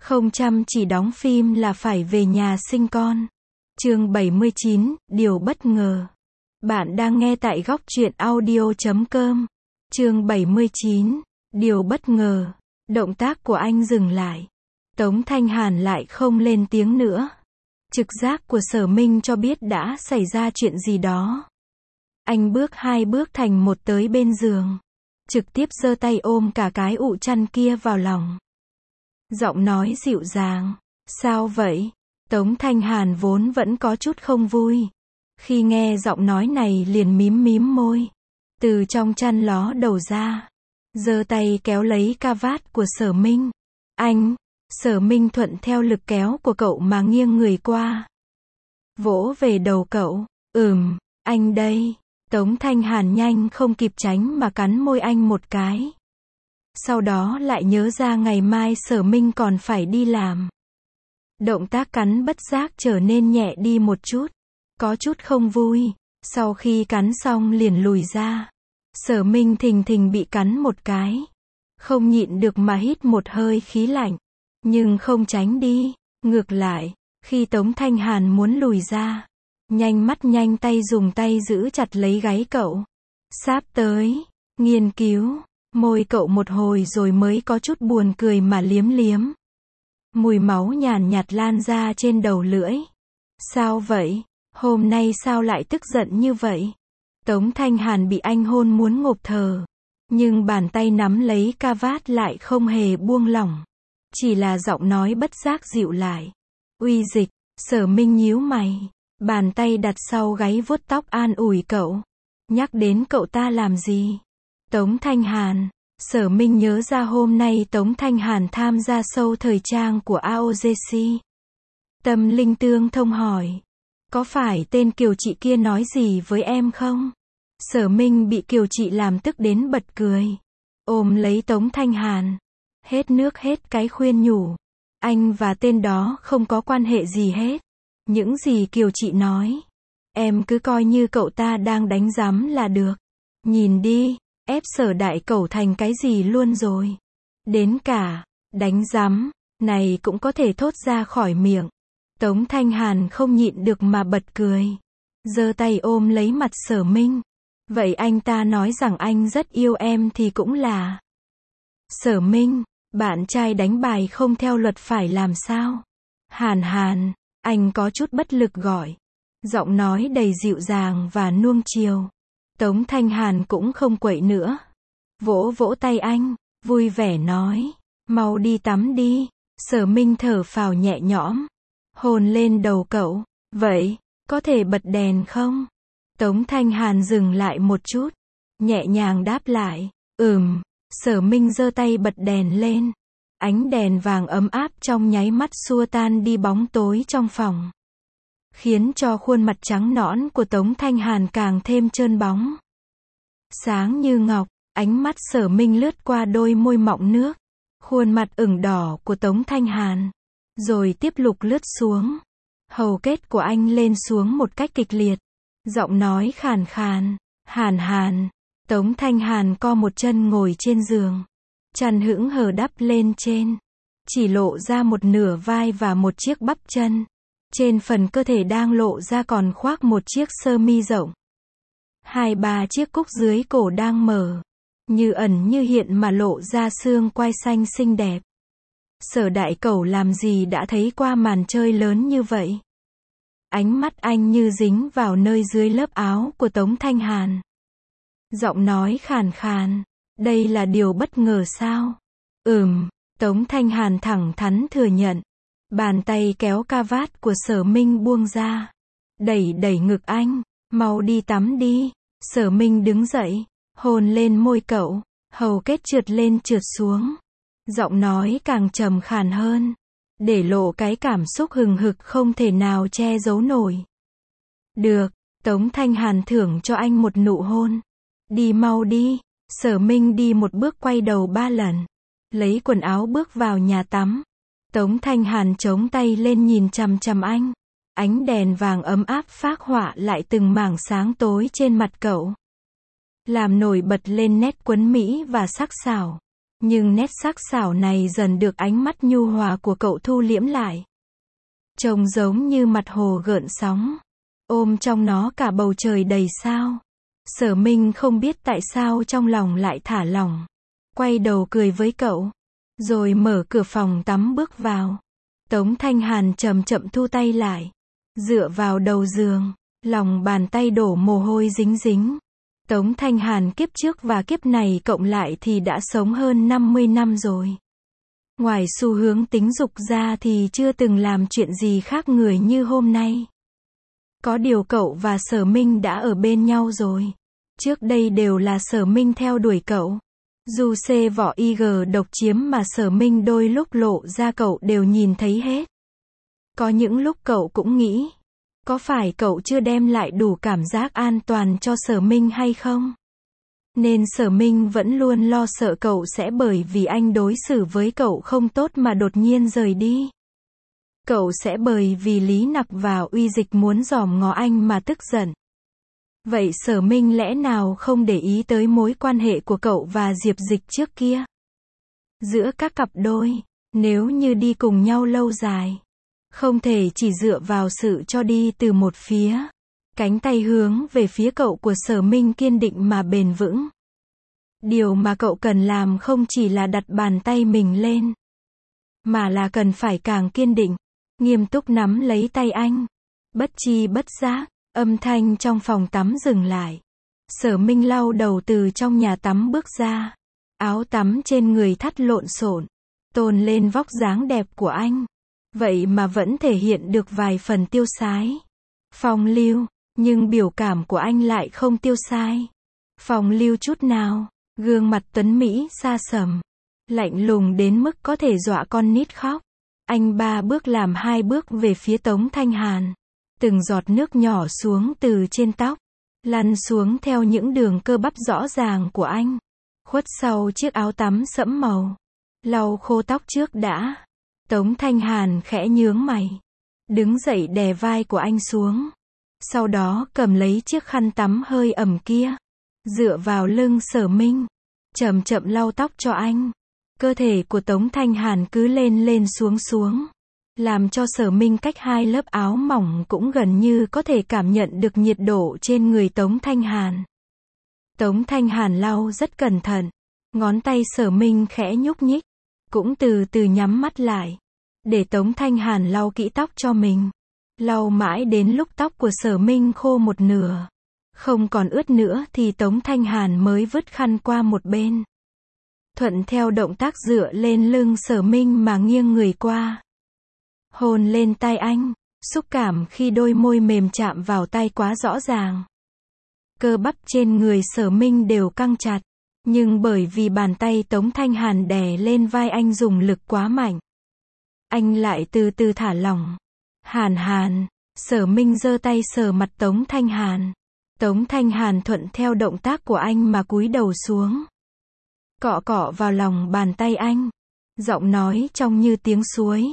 Không chăm chỉ đóng phim là phải về nhà sinh con. Chương 79, điều bất ngờ. Bạn đang nghe tại góc truyện audio.com. Chương 79, điều bất ngờ. Động tác của anh dừng lại. Tống Thanh Hàn lại không lên tiếng nữa. Trực giác của Sở Minh cho biết đã xảy ra chuyện gì đó. Anh bước 2 bước thành một tới bên giường. Trực tiếp giơ tay ôm cả cái ụ chăn kia vào lòng. Giọng nói dịu dàng. Sao vậy? Tống Thanh Hàn vốn vẫn có chút không vui. Khi nghe giọng nói này liền mím môi. Từ trong chăn ló đầu ra. Giơ tay kéo lấy ca vát của Sở Minh. Anh! Sở Minh thuận theo lực kéo của cậu mà nghiêng người qua. Vỗ về đầu cậu. Anh đây. Tống Thanh Hàn nhanh không kịp tránh mà cắn môi anh một cái. Sau đó lại nhớ ra ngày mai Sở Minh còn phải đi làm. Động tác cắn bất giác trở nên nhẹ đi một chút. Có chút không vui. Sau khi cắn xong liền lùi ra. Sở Minh thình thình bị cắn một cái. Không nhịn được mà hít một hơi khí lạnh. Nhưng không tránh đi. Ngược lại, khi Tống Thanh Hàn muốn lùi ra, nhanh mắt nhanh tay dùng tay giữ chặt lấy gáy cậu. Sáp tới, nghiên cứu, môi cậu một hồi rồi mới có chút buồn cười mà liếm liếm. Mùi máu nhàn nhạt lan ra trên đầu lưỡi. Sao vậy? Hôm nay sao lại tức giận như vậy? Tống Thanh Hàn bị anh hôn muốn ngộp thở. Nhưng bàn tay nắm lấy ca vát lại không hề buông lỏng. Chỉ là giọng nói bất giác dịu lại. Uy Dịch. Sở Minh nhíu mày. Bàn tay đặt sau gáy vuốt tóc an ủi cậu. Nhắc đến cậu ta làm gì? Tống Thanh Hàn. Sở Minh nhớ ra hôm nay Tống Thanh Hàn tham gia show thời trang của AOJC. Tâm linh tương thông hỏi. Có phải tên Kiều Chị kia nói gì với em không? Sở Minh bị Kiều Chị làm tức đến bật cười. Ôm lấy Tống Thanh Hàn. Hết nước hết cái khuyên nhủ. Anh và tên đó không có quan hệ gì hết. Những gì Kiều Chị nói, em cứ coi như cậu ta đang đánh giám là được. Nhìn đi, ép Sở đại cẩu thành cái gì luôn rồi. Đến cả, đánh giám, này cũng có thể thốt ra khỏi miệng. Tống Thanh Hàn không nhịn được mà bật cười. Giơ tay ôm lấy mặt Sở Minh. Vậy anh ta nói rằng anh rất yêu em thì cũng là. Sở Minh, bạn trai đánh bài không theo luật phải làm sao? Hàn, anh có chút bất lực gọi. Giọng nói đầy dịu dàng và nuông chiều. Tống Thanh Hàn cũng không quậy nữa. Vỗ vỗ tay anh, vui vẻ nói. Mau đi tắm đi. Sở Minh thở phào nhẹ nhõm. Hôn lên đầu cậu. Vậy, có thể bật đèn không? Tống Thanh Hàn dừng lại một chút. Nhẹ nhàng đáp lại. Sở Minh giơ tay bật đèn lên. Ánh đèn vàng ấm áp trong nháy mắt xua tan đi bóng tối trong phòng. Khiến cho khuôn mặt trắng nõn của Tống Thanh Hàn càng thêm trơn bóng. Sáng như ngọc, ánh mắt Sở Minh lướt qua đôi môi mọng nước. Khuôn mặt ửng đỏ của Tống Thanh Hàn. Rồi tiếp tục lướt xuống. Hầu kết của anh lên xuống một cách kịch liệt. Giọng nói khàn khàn. Hàn. Tống Thanh Hàn co một chân ngồi trên giường. Chăn hững hờ đắp lên trên. Chỉ lộ ra một nửa vai và một chiếc bắp chân. Trên phần cơ thể đang lộ ra còn khoác một chiếc sơ mi rộng. 2-3 chiếc cúc dưới cổ đang mở. Như ẩn như hiện mà lộ ra xương quai xanh xinh đẹp. Sở đại cẩu làm gì đã thấy qua màn chơi lớn như vậy. Ánh mắt anh như dính vào nơi dưới lớp áo của Tống Thanh Hàn. Giọng nói khàn khàn. Đây là điều bất ngờ sao? Tống Thanh Hàn thẳng thắn thừa nhận. Bàn tay kéo ca vát của Sở Minh buông ra. Đẩy ngực anh. Mau đi tắm đi. Sở Minh đứng dậy. Hôn lên môi cậu. Hầu kết trượt lên trượt xuống. Giọng nói càng trầm khàn hơn. Để lộ cái cảm xúc hừng hực không thể nào che giấu nổi. Được. Tống Thanh Hàn thưởng cho anh một nụ hôn. Đi mau đi. Sở Minh đi một bước quay đầu 3 lần. Lấy quần áo bước vào nhà tắm. Tống Thanh Hàn chống tay lên nhìn chằm chằm anh. Ánh đèn vàng ấm áp phác họa lại từng mảng sáng tối trên mặt cậu. Làm nổi bật lên nét quấn mỹ và sắc sảo. Nhưng nét sắc sảo này dần được ánh mắt nhu hòa của cậu thu liễm lại. Trông giống như mặt hồ gợn sóng, ôm trong nó cả bầu trời đầy sao. Sở Minh không biết tại sao trong lòng lại thả lỏng. Quay đầu cười với cậu, rồi mở cửa phòng tắm bước vào. Tống Thanh Hàn chậm chậm thu tay lại, dựa vào đầu giường, lòng bàn tay đổ mồ hôi dính dính. Tống Thanh Hàn kiếp trước và kiếp này cộng lại thì đã sống hơn 50 năm rồi. Ngoài xu hướng tính dục ra thì chưa từng làm chuyện gì khác người như hôm nay. Có điều cậu và Sở Minh đã ở bên nhau rồi. Trước đây đều là Sở Minh theo đuổi cậu. Dù xê vỏ IG độc chiếm mà Sở Minh đôi lúc lộ ra cậu đều nhìn thấy hết. Có những lúc cậu cũng nghĩ, có phải cậu chưa đem lại đủ cảm giác an toàn cho Sở Minh hay không? Nên Sở Minh vẫn luôn lo sợ cậu sẽ bởi vì anh đối xử với cậu không tốt mà đột nhiên rời đi. Cậu sẽ bởi vì Lý Nặc và Uy Dịch muốn dòm ngó anh mà tức giận. Vậy Sở Minh lẽ nào không để ý tới mối quan hệ của cậu và Diệp Dịch trước kia? Giữa các cặp đôi, nếu như đi cùng nhau lâu dài, không thể chỉ dựa vào sự cho đi từ một phía. Cánh tay hướng về phía cậu của Sở Minh kiên định mà bền vững. Điều mà cậu cần làm không chỉ là đặt bàn tay mình lên, mà là cần phải càng kiên định, nghiêm túc nắm lấy tay anh. Bất chi bất giác, âm thanh trong phòng tắm dừng lại. Sở Minh lau đầu từ trong nhà tắm bước ra. Áo tắm trên người thắt lộn xộn, tôn lên vóc dáng đẹp của anh. Vậy mà vẫn thể hiện được vài phần tiêu sái, phong lưu, nhưng biểu cảm của anh lại không tiêu sái, phong lưu chút nào. Gương mặt tuấn Mỹ xa sầm, lạnh lùng đến mức có thể dọa con nít khóc. Anh 3 bước làm 2 bước về phía Tống Thanh Hàn. Từng giọt nước nhỏ xuống từ trên tóc, lăn xuống theo những đường cơ bắp rõ ràng của anh, khuất sau chiếc áo tắm sẫm màu. Lau khô tóc trước đã. Tống Thanh Hàn khẽ nhướng mày, đứng dậy đè vai của anh xuống. Sau đó cầm lấy chiếc khăn tắm hơi ẩm kia, dựa vào lưng Sở Minh, chậm chậm lau tóc cho anh. Cơ thể của Tống Thanh Hàn cứ lên lên xuống xuống, làm cho Sở Minh cách 2 lớp áo mỏng cũng gần như có thể cảm nhận được nhiệt độ trên người Tống Thanh Hàn. Tống Thanh Hàn lau rất cẩn thận, ngón tay Sở Minh khẽ nhúc nhích, cũng từ từ nhắm mắt lại, để Tống Thanh Hàn lau kỹ tóc cho mình. Lau mãi đến lúc tóc của Sở Minh khô một nửa, không còn ướt nữa thì Tống Thanh Hàn mới vứt khăn qua một bên. Thuận theo động tác dựa lên lưng Sở Minh mà nghiêng người qua, hôn lên tai anh. Xúc cảm khi đôi môi mềm chạm vào tai quá rõ ràng. Cơ bắp trên người Sở Minh đều căng chặt, nhưng bởi vì bàn tay Tống Thanh Hàn đè lên vai anh dùng lực quá mạnh, anh lại từ từ thả lỏng. Hàn Hàn, Sở Minh giơ tay sờ mặt Tống Thanh Hàn. Tống Thanh Hàn thuận theo động tác của anh mà cúi đầu xuống, cọ cọ vào lòng bàn tay anh, giọng nói trong như tiếng suối.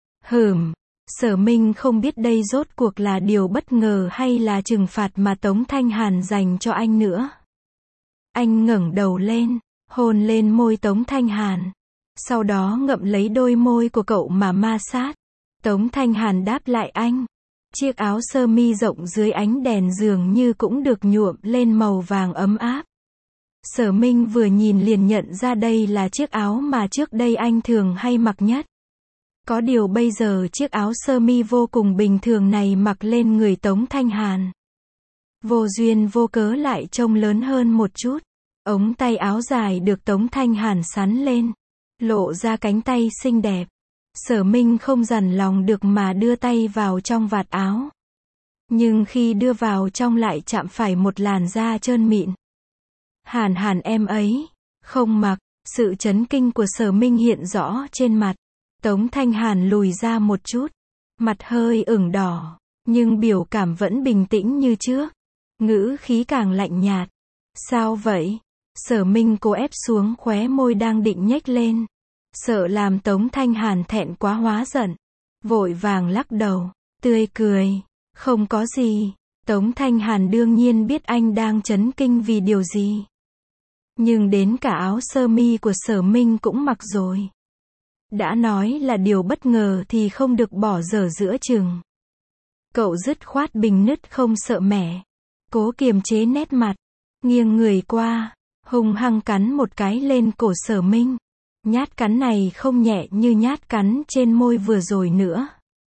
Sở Minh không biết đây rốt cuộc là điều bất ngờ hay là trừng phạt mà Tống Thanh Hàn dành cho anh nữa. Anh ngẩng đầu lên, hôn lên môi Tống Thanh Hàn, sau đó ngậm lấy đôi môi của cậu mà ma sát. Tống Thanh Hàn đáp lại anh. Chiếc áo sơ mi rộng dưới ánh đèn dường như cũng được nhuộm lên màu vàng ấm áp. Sở Minh vừa nhìn liền nhận ra đây là chiếc áo mà trước đây anh thường hay mặc nhất. Có điều bây giờ chiếc áo sơ mi vô cùng bình thường này mặc lên người Tống Thanh Hàn, vô duyên vô cớ lại trông lớn hơn một chút. Ống tay áo dài được Tống Thanh Hàn sắn lên, lộ ra cánh tay xinh đẹp. Sở Minh không dằn lòng được mà đưa tay vào trong vạt áo. Nhưng khi đưa vào trong lại chạm phải một làn da trơn mịn. Hàn Hàn em ấy, không mặc. Sự chấn kinh của Sở Minh hiện rõ trên mặt. Tống Thanh Hàn lùi ra một chút, mặt hơi ửng đỏ, nhưng biểu cảm vẫn bình tĩnh như trước. Ngữ khí càng lạnh nhạt. Sao vậy? Sở Minh cố ép xuống khóe môi đang định nhếch lên, sợ làm Tống Thanh Hàn thẹn quá hóa giận, vội vàng lắc đầu, tươi cười, không có gì. Tống Thanh Hàn đương nhiên biết anh đang chấn kinh vì điều gì. Nhưng đến cả áo sơ mi của Sở Minh cũng mặc rồi. Đã nói là điều bất ngờ thì không được bỏ dở giữa chừng. Cậu dứt khoát bình nứt không sợ mẻ. Cố kiềm chế nét mặt. Nghiêng người qua. Hung hăng cắn một cái lên cổ Sở Minh. Nhát cắn này không nhẹ như nhát cắn trên môi vừa rồi nữa.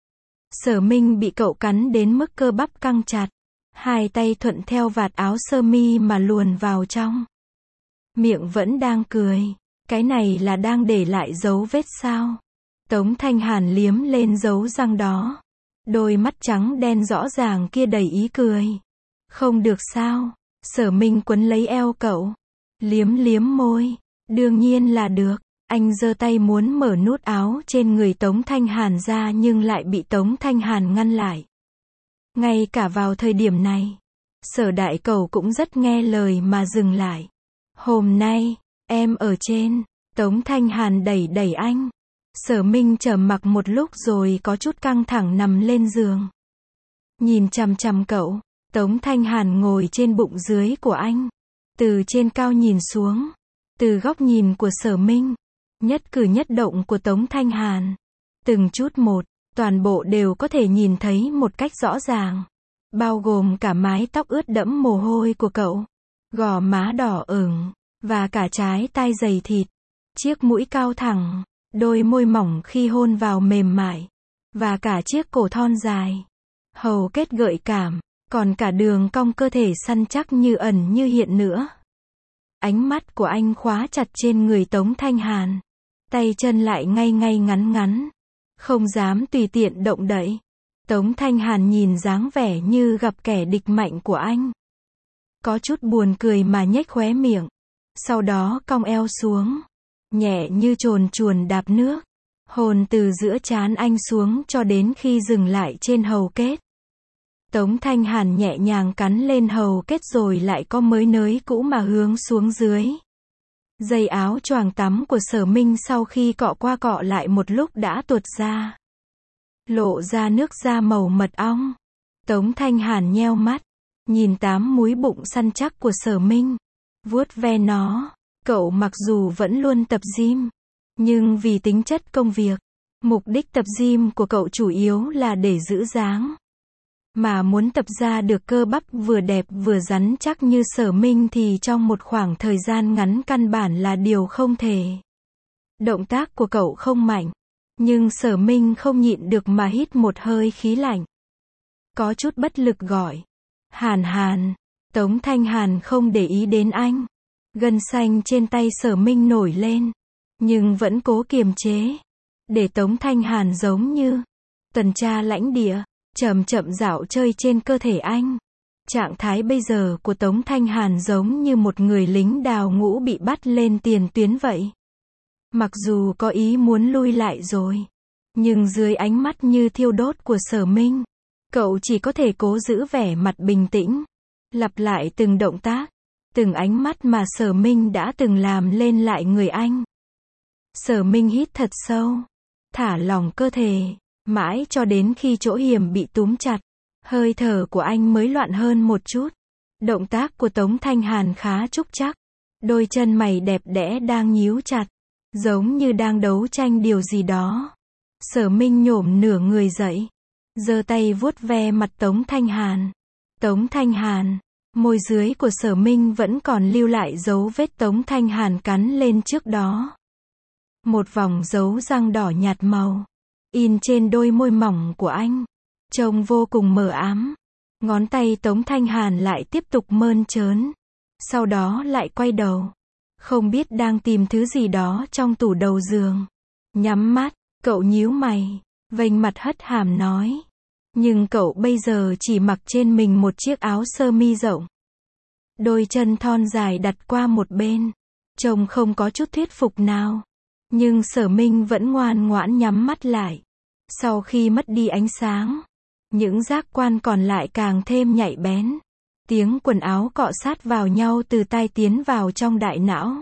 Sở Minh bị cậu cắn đến mức cơ bắp căng chặt. Hai tay thuận theo vạt áo sơ mi mà luồn vào trong. Miệng vẫn đang cười. Cái này là đang để lại dấu vết sao? Tống Thanh Hàn liếm lên dấu răng đó. Đôi mắt trắng đen rõ ràng kia đầy ý cười. Không được sao? Sở Minh quấn lấy eo cậu. Liếm liếm môi. Đương nhiên là được. Anh giơ tay muốn mở nút áo trên người Tống Thanh Hàn ra nhưng lại bị Tống Thanh Hàn ngăn lại. Ngay cả vào thời điểm này, Sở Đại Cẩu cũng rất nghe lời mà dừng lại. Hôm nay, em ở trên. Tống Thanh Hàn đẩy đẩy anh. Sở Minh trầm mặc một lúc rồi có chút căng thẳng nằm lên giường. Nhìn chằm chằm cậu, Tống Thanh Hàn ngồi trên bụng dưới của anh. Từ trên cao nhìn xuống, từ góc nhìn của Sở Minh, nhất cử nhất động của Tống Thanh Hàn, từng chút một, toàn bộ đều có thể nhìn thấy một cách rõ ràng. Bao gồm cả mái tóc ướt đẫm mồ hôi của cậu, gò má đỏ ửng, và cả trái tai dày thịt, chiếc mũi cao thẳng, đôi môi mỏng khi hôn vào mềm mại, và cả chiếc cổ thon dài, hầu kết gợi cảm, còn cả đường cong cơ thể săn chắc như ẩn như hiện nữa. Ánh mắt của anh khóa chặt trên người Tống Thanh Hàn, tay chân lại ngay ngay ngắn ngắn, không dám tùy tiện động đậy. Tống Thanh Hàn nhìn dáng vẻ như gặp kẻ địch mạnh của anh, có chút buồn cười mà nhếch khóe miệng, sau đó cong eo xuống, nhẹ như chồn chuồn đạp nước, hôn từ giữa trán anh xuống cho đến khi dừng lại trên hầu kết. Tống Thanh Hàn nhẹ nhàng cắn lên hầu kết rồi lại có mới nới cũ mà hướng xuống dưới. Dây áo choàng tắm của Sở Minh sau khi cọ qua cọ lại một lúc đã tuột ra, lộ ra nước da màu mật ong. Tống Thanh Hàn nheo mắt, nhìn tám múi bụng săn chắc của Sở Minh, vuốt ve nó. Cậu mặc dù vẫn luôn tập gym, nhưng vì tính chất công việc, mục đích tập gym của cậu chủ yếu là để giữ dáng. Mà muốn tập ra được cơ bắp vừa đẹp vừa rắn chắc như Sở Minh thì trong một khoảng thời gian ngắn căn bản là điều không thể. Động tác của cậu không mạnh, nhưng Sở Minh không nhịn được mà hít một hơi khí lạnh. Có chút bất lực gọi. Hàn Hàn. Tống Thanh Hàn không để ý đến anh. Gân xanh trên tay Sở Minh nổi lên, nhưng vẫn cố kiềm chế. Để Tống Thanh Hàn giống như tuần tra lãnh địa, chậm chậm dạo chơi trên cơ thể anh. Trạng thái bây giờ của Tống Thanh Hàn giống như một người lính đào ngũ bị bắt lên tiền tuyến vậy. Mặc dù có ý muốn lui lại rồi, nhưng dưới ánh mắt như thiêu đốt của Sở Minh, cậu chỉ có thể cố giữ vẻ mặt bình tĩnh, lặp lại từng động tác, từng ánh mắt mà Sở Minh đã từng làm lên lại người anh. Sở Minh hít thật sâu, thả lỏng cơ thể, mãi cho đến khi chỗ hiểm bị túm chặt, hơi thở của anh mới loạn hơn một chút. Động tác của Tống Thanh Hàn khá trúc chắc, đôi chân mày đẹp đẽ đang nhíu chặt, giống như đang đấu tranh điều gì đó. Sở Minh nhổm nửa người dậy, giơ tay vuốt ve mặt Tống Thanh Hàn. Tống Thanh Hàn, môi dưới của Sở Minh vẫn còn lưu lại dấu vết Tống Thanh Hàn cắn lên trước đó. Một vòng dấu răng đỏ nhạt màu, in trên đôi môi mỏng của anh, trông vô cùng mờ ám. Ngón tay Tống Thanh Hàn lại tiếp tục mơn trớn, sau đó lại quay đầu, không biết đang tìm thứ gì đó trong tủ đầu giường. Nhắm mắt, cậu nhíu mày, vênh mặt hất hàm nói. Nhưng cậu bây giờ chỉ mặc trên mình một chiếc áo sơ mi rộng. Đôi chân thon dài đặt qua một bên, trông không có chút thuyết phục nào. Nhưng Sở Minh vẫn ngoan ngoãn nhắm mắt lại. Sau khi mất đi ánh sáng, những giác quan còn lại càng thêm nhạy bén. Tiếng quần áo cọ sát vào nhau từ tai tiến vào trong đại não.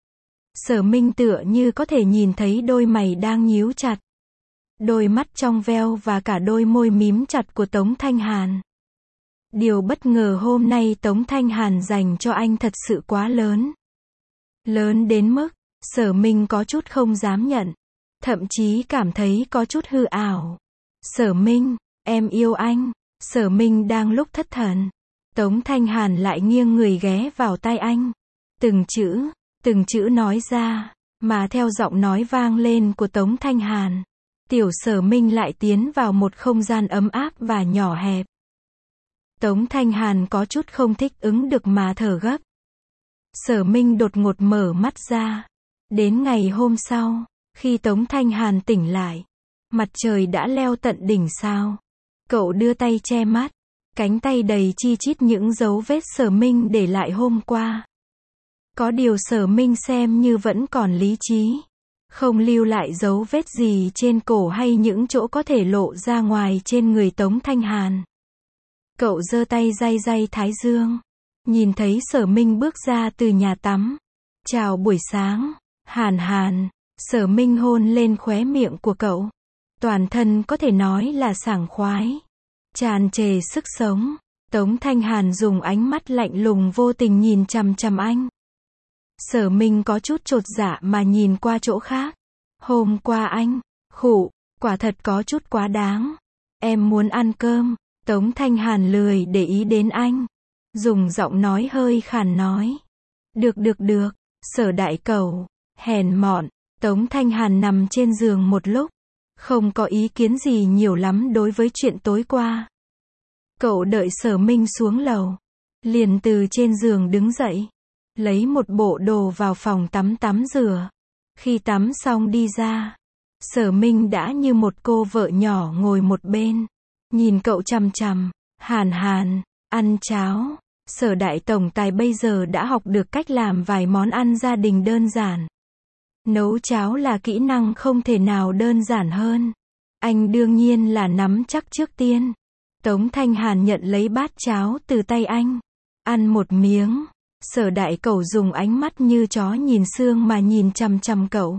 Sở Minh tựa như có thể nhìn thấy đôi mày đang nhíu chặt, đôi mắt trong veo và cả đôi môi mím chặt của Tống Thanh Hàn. Điều bất ngờ hôm nay Tống Thanh Hàn dành cho anh thật sự quá lớn. Lớn đến mức, Sở Minh có chút không dám nhận. Thậm chí cảm thấy có chút hư ảo. Sở Minh, em yêu anh. Sở Minh đang lúc thất thần. Tống Thanh Hàn lại nghiêng người ghé vào tai anh. Từng chữ nói ra, mà theo giọng nói vang lên của Tống Thanh Hàn. Tiểu Sở Minh lại tiến vào một không gian ấm áp và nhỏ hẹp. Tống Thanh Hàn có chút không thích ứng được mà thở gấp. Sở Minh đột ngột mở mắt ra. Đến ngày hôm sau, khi Tống Thanh Hàn tỉnh lại, mặt trời đã leo tận đỉnh sao. Cậu đưa tay che mắt, cánh tay đầy chi chít những dấu vết Sở Minh để lại hôm qua. Có điều Sở Minh xem như vẫn còn lý trí, không lưu lại dấu vết gì trên cổ hay những chỗ có thể lộ ra ngoài trên người Tống Thanh Hàn. Cậu giơ tay day day thái dương, nhìn thấy Sở Minh bước ra từ nhà tắm. Chào buổi sáng, Hàn Hàn. Sở Minh hôn lên khóe miệng của cậu. Toàn thân có thể nói là sảng khoái, tràn trề sức sống. Tống Thanh Hàn dùng ánh mắt lạnh lùng vô tình nhìn chằm chằm anh. Sở Minh có chút chột dạ mà nhìn qua chỗ khác. Hôm qua anh, quả thật có chút quá đáng. Em muốn ăn cơm. Tống Thanh Hàn lười để ý đến anh, dùng giọng nói hơi khàn nói. Được. Sở đại cẩu, hèn mọn. Tống Thanh Hàn nằm trên giường một lúc, không có ý kiến gì nhiều lắm đối với chuyện tối qua. Cậu đợi Sở Minh xuống lầu, liền từ trên giường đứng dậy, lấy một bộ đồ vào phòng tắm rửa. Khi tắm xong đi ra, Sở Minh đã như một cô vợ nhỏ ngồi một bên, nhìn cậu chằm chằm. Hàn Hàn, ăn cháo. Sở đại tổng tài bây giờ đã học được cách làm vài món ăn gia đình đơn giản. Nấu cháo là kỹ năng không thể nào đơn giản hơn. Anh đương nhiên là nắm chắc trước tiên. Tống Thanh Hàn nhận lấy bát cháo từ tay anh, ăn một miếng. Sở đại cẩu dùng ánh mắt như chó nhìn xương mà nhìn chằm chằm cậu.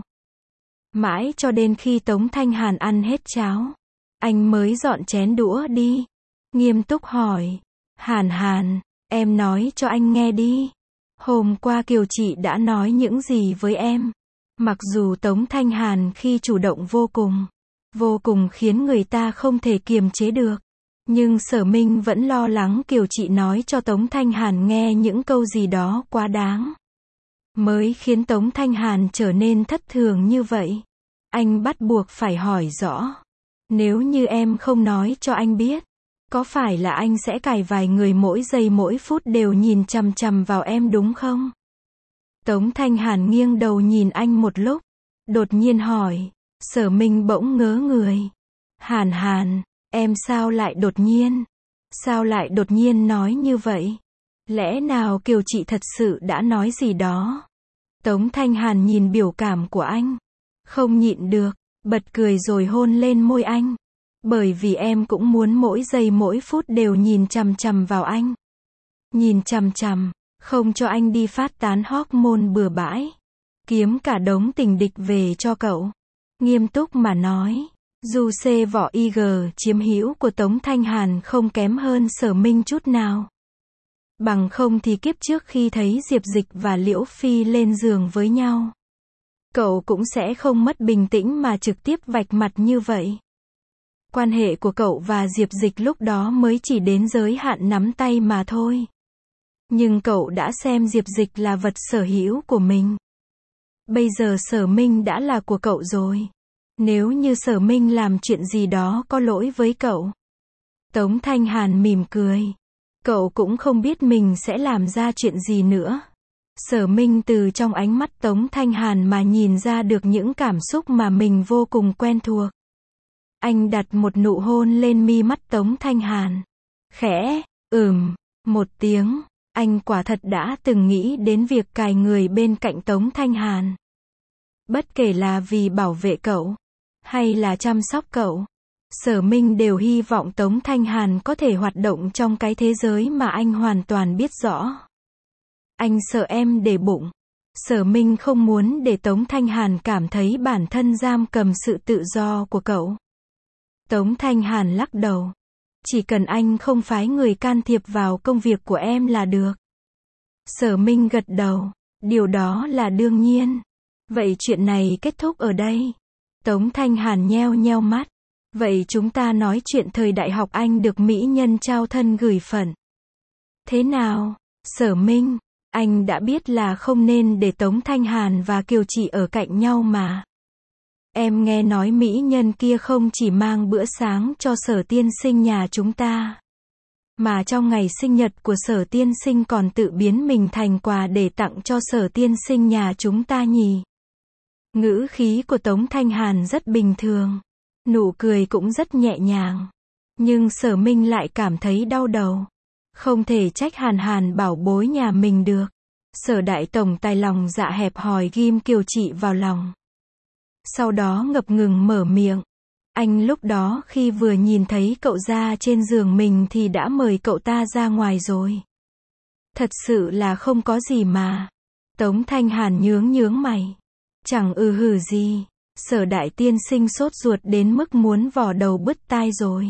Mãi cho đến khi Tống Thanh Hàn ăn hết cháo, anh mới dọn chén đũa đi. Nghiêm túc hỏi. Hàn Hàn, em nói cho anh nghe đi. Hôm qua Kiều chị đã nói những gì với em? Mặc dù Tống Thanh Hàn khi chủ động vô cùng khiến người ta không thể kiềm chế được. Nhưng Sở Minh vẫn lo lắng Kiều chị nói cho Tống Thanh Hàn nghe những câu gì đó quá đáng, mới khiến Tống Thanh Hàn trở nên thất thường như vậy. Anh bắt buộc phải hỏi rõ. Nếu như em không nói cho anh biết, có phải là anh sẽ cài vài người mỗi giây mỗi phút đều nhìn chằm chằm vào em đúng không? Tống Thanh Hàn nghiêng đầu nhìn anh một lúc, đột nhiên hỏi. Sở Minh bỗng ngớ người. Hàn Hàn, em sao lại đột nhiên nói như vậy? Lẽ nào Kiều chị thật sự đã nói gì đó? Tống Thanh Hàn nhìn biểu cảm của anh, không nhịn được, bật cười rồi hôn lên môi anh. Bởi vì em cũng muốn mỗi giây mỗi phút đều nhìn chằm chằm vào anh. Nhìn chằm chằm, không cho anh đi phát tán hormone bừa bãi, kiếm cả đống tình địch về cho cậu. Nghiêm túc mà nói, dù C võ IG chiếm hữu của Tống Thanh Hàn không kém hơn Sở Minh chút nào. Bằng không thì kiếp trước khi thấy Diệp Dịch và Liễu Phi lên giường với nhau, cậu cũng sẽ không mất bình tĩnh mà trực tiếp vạch mặt như vậy. Quan hệ của cậu và Diệp Dịch lúc đó mới chỉ đến giới hạn nắm tay mà thôi. Nhưng cậu đã xem Diệp Dịch là vật sở hữu của mình. Bây giờ Sở Minh đã là của cậu rồi. Nếu như Sở Minh làm chuyện gì đó có lỗi với cậu. Tống Thanh Hàn mỉm cười. Cậu cũng không biết mình sẽ làm ra chuyện gì nữa. Sở Minh từ trong ánh mắt Tống Thanh Hàn mà nhìn ra được những cảm xúc mà mình vô cùng quen thuộc. Anh đặt một nụ hôn lên mi mắt Tống Thanh Hàn. Khẽ, một tiếng. Anh quả thật đã từng nghĩ đến việc cài người bên cạnh Tống Thanh Hàn. Bất kể là vì bảo vệ cậu, hay là chăm sóc cậu, Sở Minh đều hy vọng Tống Thanh Hàn có thể hoạt động trong cái thế giới mà anh hoàn toàn biết rõ. Anh sợ em để bụng. Sở Minh không muốn để Tống Thanh Hàn cảm thấy bản thân giam cầm sự tự do của cậu. Tống Thanh Hàn lắc đầu. Chỉ cần anh không phái người can thiệp vào công việc của em là được. Sở Minh gật đầu. Điều đó là đương nhiên. Vậy chuyện này kết thúc ở đây. Tống Thanh Hàn nheo nheo mắt. Vậy chúng ta nói chuyện thời đại học anh được mỹ nhân trao thân gửi phận. Thế nào, Sở Minh? Anh đã biết là không nên để Tống Thanh Hàn và Kiều Chị ở cạnh nhau mà. Em nghe nói mỹ nhân kia không chỉ mang bữa sáng cho Sở tiên sinh nhà chúng ta, mà trong ngày sinh nhật của Sở tiên sinh còn tự biến mình thành quà để tặng cho Sở tiên sinh nhà chúng ta nhỉ. Ngữ khí của Tống Thanh Hàn rất bình thường. Nụ cười cũng rất nhẹ nhàng. Nhưng Sở Minh lại cảm thấy đau đầu. Không thể trách Hàn Hàn bảo bối nhà mình được. Sở đại tổng tài lòng dạ hẹp hòi ghim Kiều Chị vào lòng. Sau đó ngập ngừng mở miệng. Anh lúc đó khi vừa nhìn thấy cậu ra trên giường mình thì đã mời cậu ta ra ngoài rồi. Thật sự là không có gì mà. Tống Thanh Hàn nhướng mày. Chẳng hử gì. Sở đại tiên sinh sốt ruột đến mức muốn vò đầu bứt tai rồi.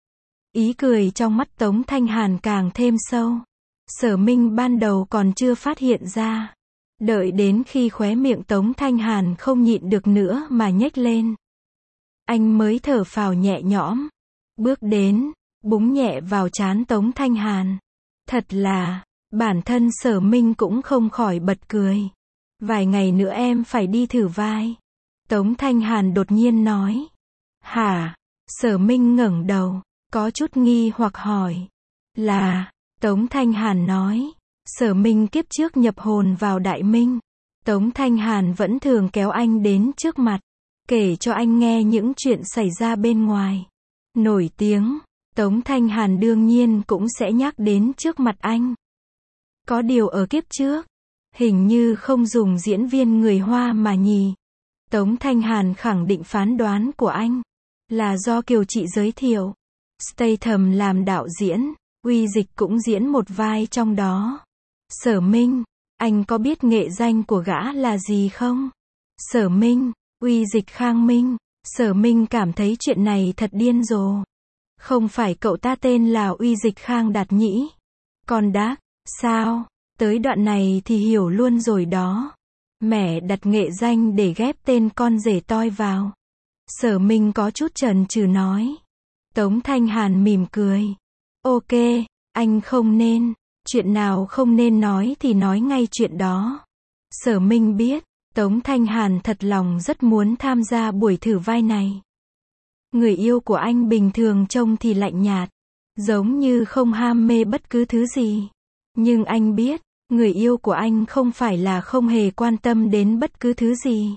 Ý cười trong mắt Tống Thanh Hàn càng thêm sâu. Sở Minh ban đầu còn chưa phát hiện ra. Đợi đến khi khóe miệng Tống Thanh Hàn không nhịn được nữa mà nhếch lên. Anh mới thở phào nhẹ nhõm. Bước đến, búng nhẹ vào trán Tống Thanh Hàn. Thật là, bản thân Sở Minh cũng không khỏi bật cười. Vài ngày nữa em phải đi thử vai. Tống Thanh Hàn đột nhiên nói. Hả? Sở Minh ngẩng đầu, có chút nghi hoặc hỏi. Là, Tống Thanh Hàn nói. Sở Minh kiếp trước nhập hồn vào Đại Minh. Tống Thanh Hàn vẫn thường kéo anh đến trước mặt, kể cho anh nghe những chuyện xảy ra bên ngoài. Nổi tiếng, Tống Thanh Hàn đương nhiên cũng sẽ nhắc đến trước mặt anh. Có điều ở kiếp trước, hình như không dùng diễn viên người Hoa mà nhỉ. Tống Thanh Hàn khẳng định phán đoán của anh là do Kiều Chị giới thiệu. Statham làm đạo diễn, Uy Dịch cũng diễn một vai trong đó. Sở Minh, anh có biết nghệ danh của gã là gì không? Sở Minh, Uy Dịch Khang Minh. Sở Minh cảm thấy chuyện này thật điên rồ. Không phải cậu ta tên là Uy Dịch Khang Đạt nhỉ? Còn đáp, sao? Tới đoạn này thì hiểu luôn rồi đó. Mẹ đặt nghệ danh để ghép tên con rể toi vào. Sở Minh có chút chần chừ nói. Tống Thanh Hàn mỉm cười. Ok, anh không nên. Chuyện nào không nên nói thì nói ngay chuyện đó. Sở Minh biết, Tống Thanh Hàn thật lòng rất muốn tham gia buổi thử vai này. Người yêu của anh bình thường trông thì lạnh nhạt, giống như không ham mê bất cứ thứ gì. Nhưng anh biết, người yêu của anh không phải là không hề quan tâm đến bất cứ thứ gì,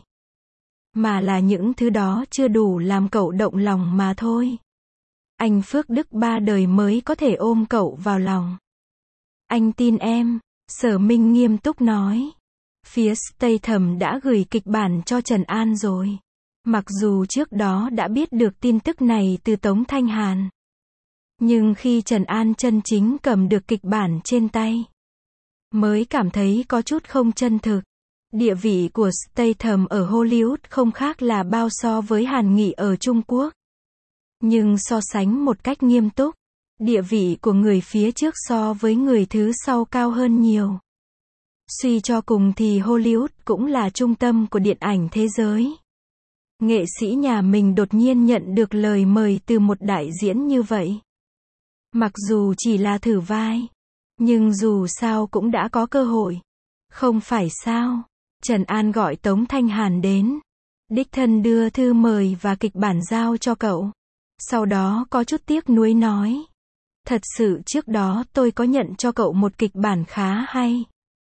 mà là những thứ đó chưa đủ làm cậu động lòng mà thôi. Anh phước đức 3 đời mới có thể ôm cậu vào lòng. Anh tin em, Sở Minh nghiêm túc nói. Phía Statham đã gửi kịch bản cho Trần An rồi. Mặc dù trước đó đã biết được tin tức này từ Tống Thanh Hàn, nhưng khi Trần An chân chính cầm được kịch bản trên tay, mới cảm thấy có chút không chân thực. Địa vị của Statham ở Hollywood không khác là bao so với Hàn Nghị ở Trung Quốc. Nhưng so sánh một cách nghiêm túc, địa vị của người phía trước so với người thứ sau cao hơn nhiều. Suy cho cùng thì Hollywood cũng là trung tâm của điện ảnh thế giới. Nghệ sĩ nhà mình đột nhiên nhận được lời mời từ một đại diễn như vậy. Mặc dù chỉ là thử vai, nhưng dù sao cũng đã có cơ hội. Không phải sao? Trần An gọi Tống Thanh Hàn đến. Đích thân đưa thư mời và kịch bản giao cho cậu. Sau đó có chút tiếc nuối nói. Thật sự trước đó tôi có nhận cho cậu một kịch bản khá hay.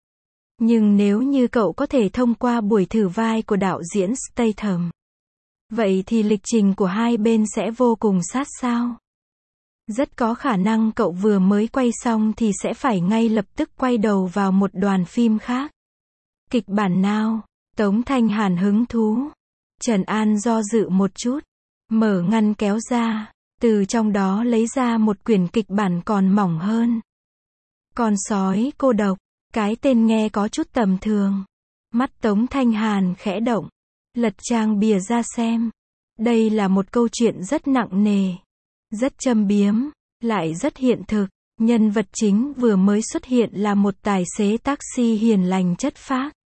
Nhưng nếu như cậu có thể thông qua buổi thử vai của đạo diễn Statham, vậy thì lịch trình của hai bên sẽ vô cùng sát sao. Rất có khả năng cậu vừa mới quay xong thì sẽ phải ngay lập tức quay đầu vào một đoàn phim khác. Kịch bản nào? Tống Thanh Hàn hứng thú. Trần An do dự một chút, mở ngăn kéo ra, từ trong đó lấy ra một quyển kịch bản còn mỏng hơn. Con sói cô độc, cái tên nghe có chút tầm thường. Mắt Tống Thanh Hàn khẽ động, lật trang bìa ra xem. Đây là một câu chuyện rất nặng nề, rất châm biếm, lại rất hiện thực. Nhân vật chính vừa mới xuất hiện là một tài xế taxi hiền lành chất phác.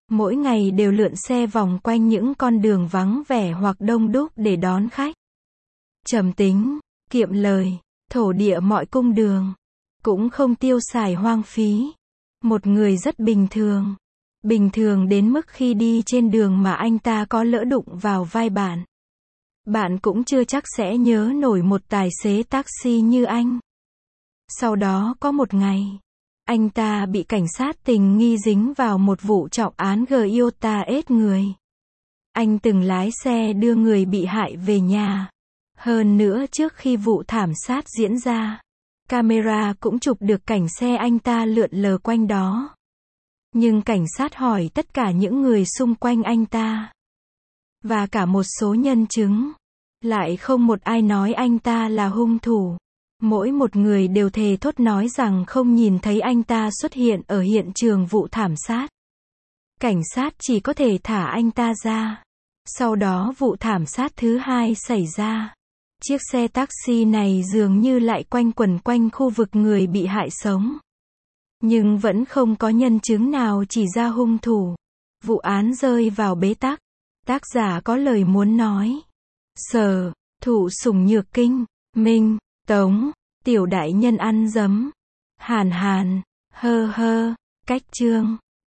mỗi ngày đều lượn xe vòng quanh những con đường vắng vẻ hoặc đông đúc để đón khách. Trầm tính, kiệm lời, thổ địa mọi cung đường, cũng không tiêu xài hoang phí. Một người rất bình thường đến mức khi đi trên đường mà anh ta có lỡ đụng vào vai bạn, bạn cũng chưa chắc sẽ nhớ nổi một tài xế taxi như anh. Sau đó có một ngày, anh ta bị cảnh sát tình nghi dính vào một vụ trọng án Toyota ết người. Anh từng lái xe đưa người bị hại về nhà. Hơn nữa trước khi vụ thảm sát diễn ra, camera cũng chụp được cảnh xe anh ta lượn lờ quanh đó. Nhưng cảnh sát hỏi tất cả những người xung quanh anh ta, và cả một số nhân chứng, lại không một ai nói anh ta là hung thủ. Mỗi một người đều thề thốt nói rằng không nhìn thấy anh ta xuất hiện ở hiện trường vụ thảm sát. Cảnh sát chỉ có thể thả anh ta ra. Sau đó vụ thảm sát thứ hai xảy ra. Chiếc xe taxi này dường như lại quanh quẩn quanh khu vực người bị hại sống. Nhưng vẫn không có nhân chứng nào chỉ ra hung thủ. Vụ án rơi vào bế tắc. Tác giả có lời muốn nói. Sở, Thụ Sủng Nhược Kinh, Minh, Tống, Tiểu đại nhân ăn dấm. Hàn hàn, hơ hơ, cách chương.